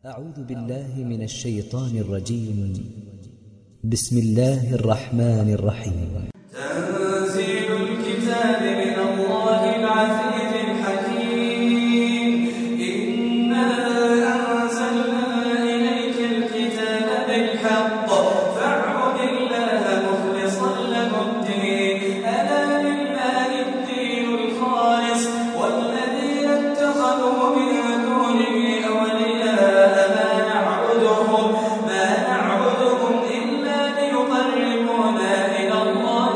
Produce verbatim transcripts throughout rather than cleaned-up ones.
أعوذ بالله من الشيطان الرجيم. بسم الله الرحمن الرحيم. تنزيل الكتاب من الله العزيز الحكيم. إنا أنزلنا إليك الكتاب بالحق فاعبد الله مخلصا له الدين. ألا لله الدين الخالص والذين اتخذوا من دونه أولياء ما نعبدهم ما نعبدهم إلا ليقربونا إلى الله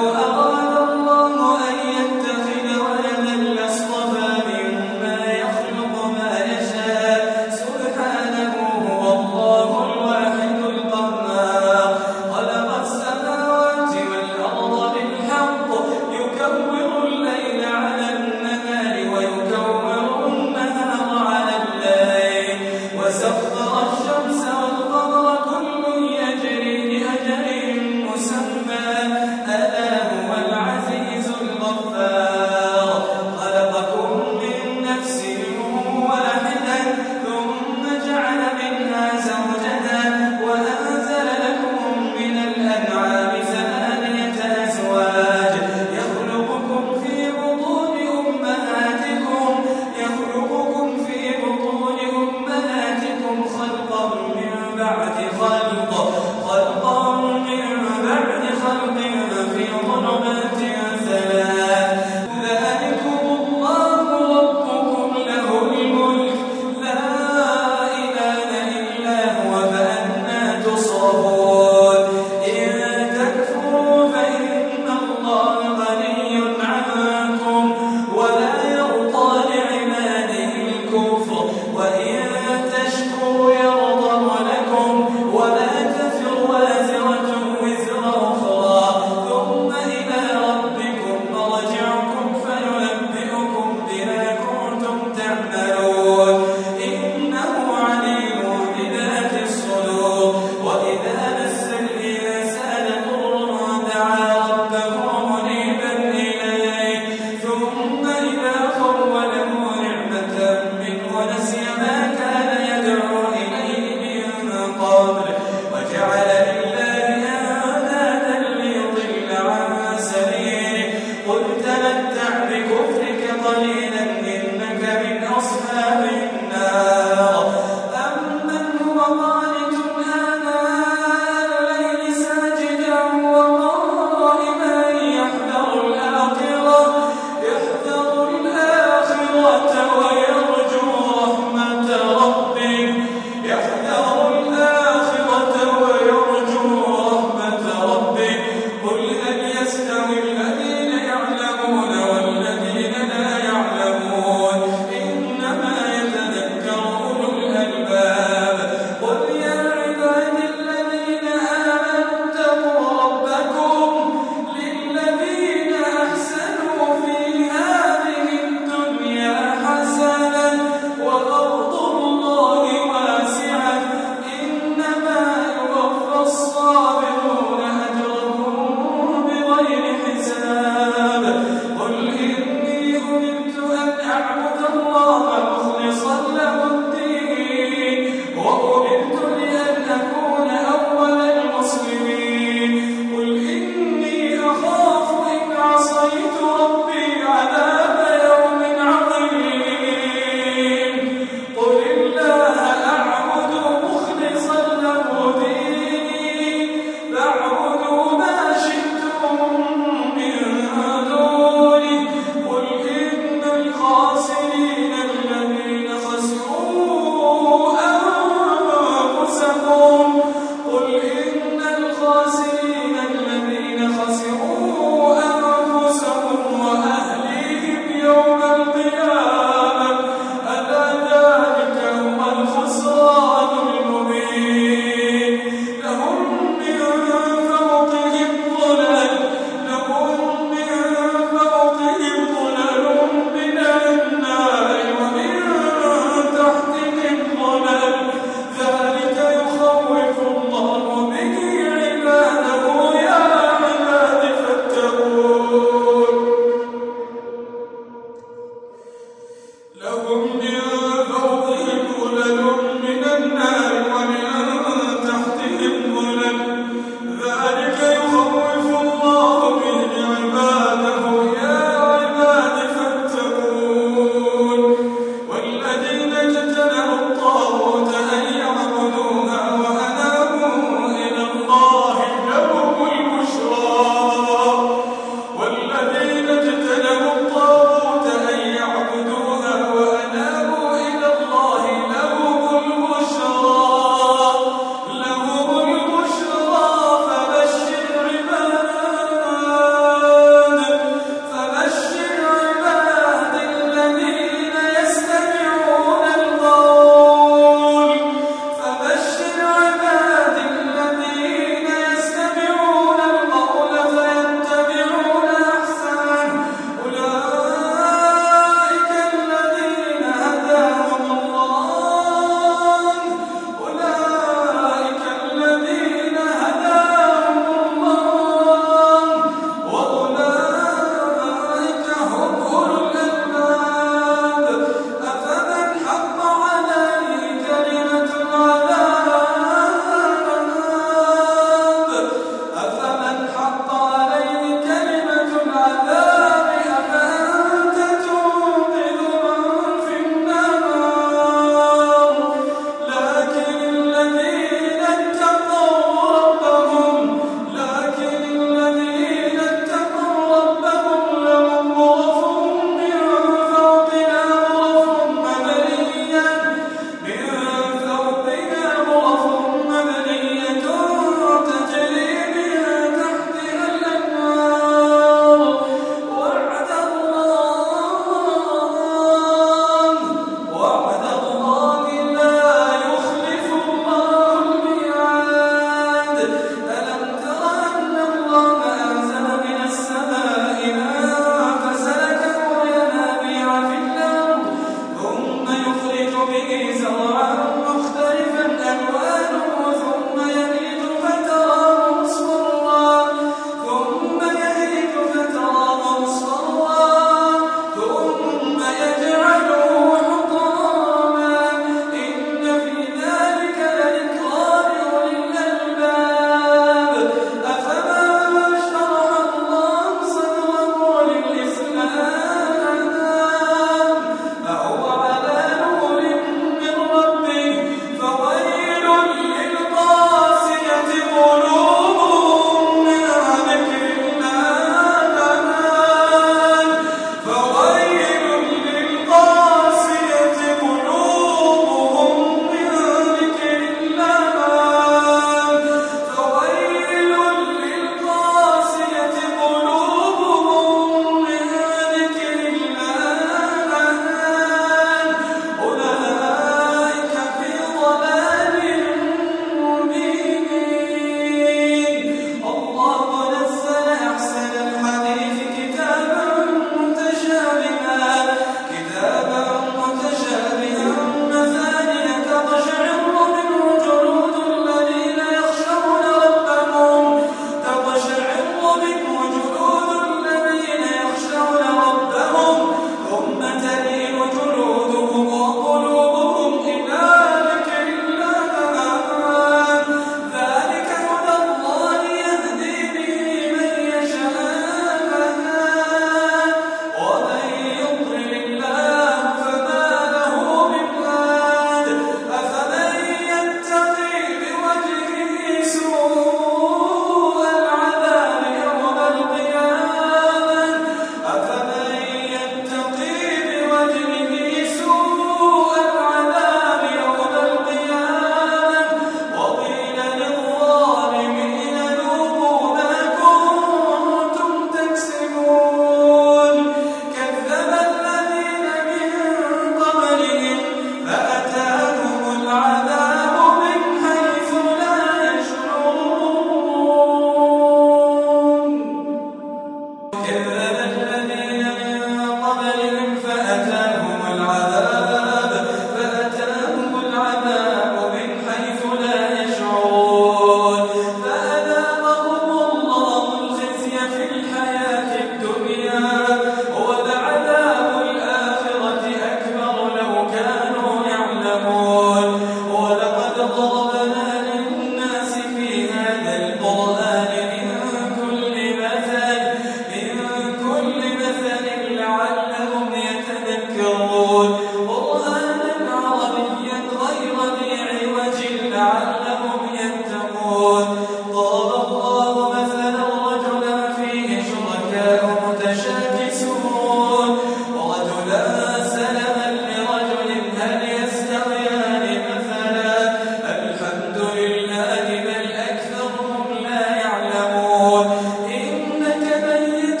أتاهم العذاب فأتاهم العذاب من حيث لا يشعرون فأذاقهم الله الخزي في الحياة الدنيا ولعذاب الآخرة أكبر لو كانوا يعلمون ولقد ضربنا للناس في هذا القرآن من كل مثل من كل مثل لعلهم يتذكرون قرآنا عربيا غير ذي عوج لعلهم يتقون ضرب الله مثلا رجلا فيه شركاء متشاكسون ورجلا سلما لرجل هل يستويان مثلا الحمد لله بل أكثرهم لا يعلمون إنك ميت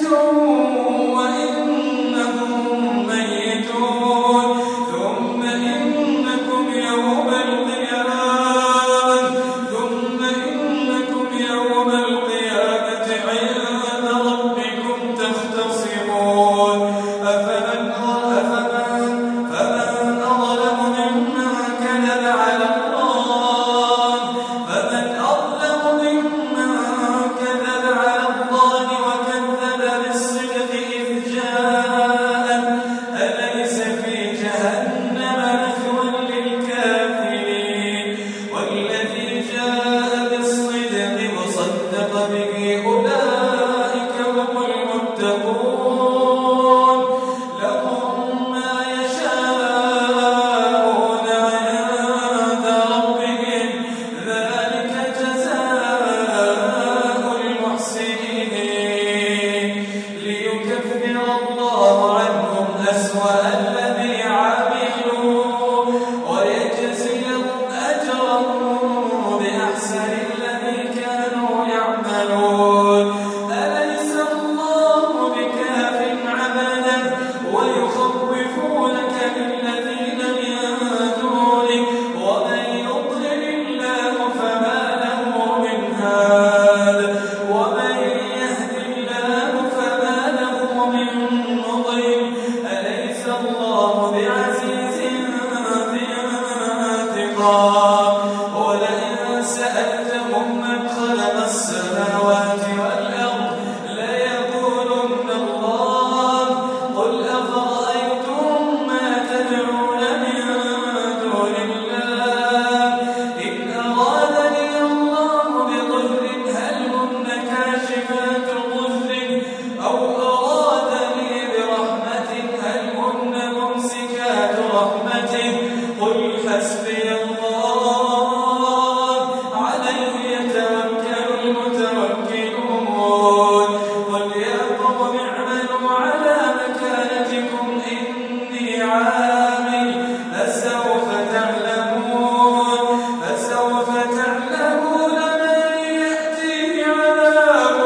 وإنهم ميتون ثم إنكم يوم القيامة ثم إنكم يوم القيامة عند ربكم تختصمون أفمن أفمن فمن أظلم ممن كذب على الله فمن أظلم ممن كذب على الله وكذب بالصدق إذ جاء أليس في جهنم مثوى للكافرين والذي جاء بالصدق وصدق به أولئك هم المتقون لهم ما يشاءون عند ربهم ذلك جزاء المحسنين ليكفر الله عنهم أسوأ الذي عملوا ويجزيهم أجرهم بأحسن الذي كانوا يعملون أليس الله بكاف عبدا ويخوفونك بالذين من دونه ومن يضلل الله فما له من هاد ومن يهد الله فما له من مضل أليس الله بعزيز ذي انتقام ولئن سألتهم من خلق السماوات والأرض ليقولن الله قل أفرأيتم ما تدعون من دون الله إن أرادني الله بضر هل هن كاشفات ضره أو أرادني برحمة هل هن ممسكات رحمته قل حسبي الله عليه يتوكل المتوكلون قل يا قوم اعملوا على مكانتكم إني عامل فسوف تعلمون فسوف تعلمون من يأتيه عذاب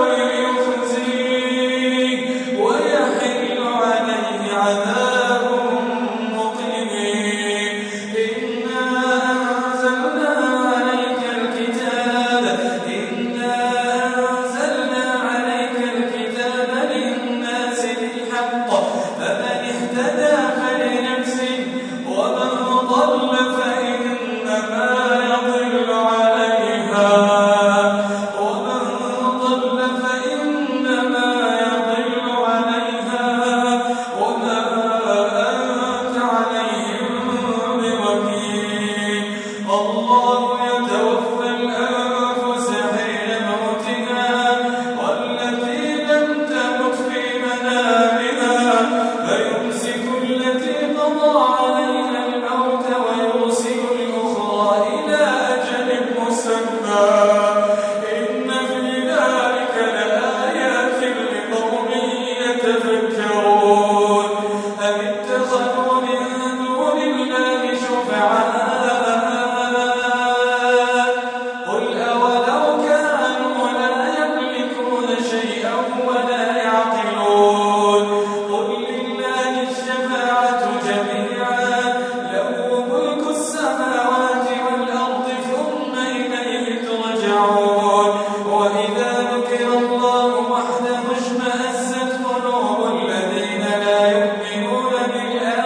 يخزيه ويحل عليه عذاب مقيم إنا أنزلنا عليك الكتاب إنا أنزلنا عليك الكتاب للناس بالحق فمن اهتدى فلنفسه ومن ضل فإنما يضل عليها ومن ضل فإنما يضل عليها وما أنت عليهم بوكيل الله يتوفى الأنفس حين موتها والتي لم تمت في منامها فيمسك التي قضى عليها الموت ويرسل الأخرى إلى أجل مسمى إن في ذلك لآيات لقوم يتفكرون أم اتخذوا من دون الله شفعاء قل أولو كانوا لا يملكون شيئا ولا يعقلون قل لله الشفاعة جميعا له ملك السماوات والأرض ثم إليه ترجعون وإذا ذكر الله وحده اشمأزت قلوب الذين لا يؤمنون بالآخرة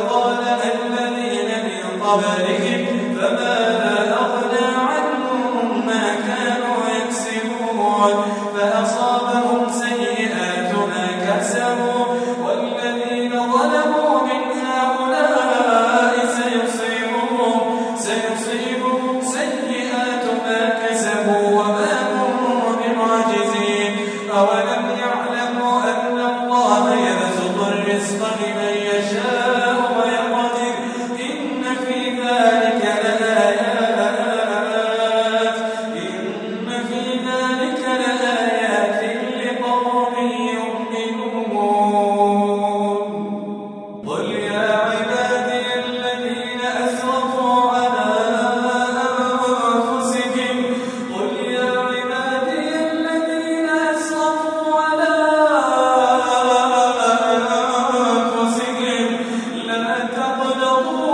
قال الذين من قبلهم فماذا أغنى عنهم ما كانوا يكسبون فأصابهم سيئات ما كسبوا والذين ظلموا من هؤلاء سيصيبهم سيصيبهم سيئات ما كسبوا وما هم بمعجزين أولم يعلموا أن الله يبسط الرزق لمن يشاء ويقدر إن في ذلك لآيات إن في ذلك لآيات لقوم يؤمنون قل يا عبادي الذين أسرفوا على أنفسهم قل يا عبادي الذين أسرفوا على أنفسهم لا تقنطوا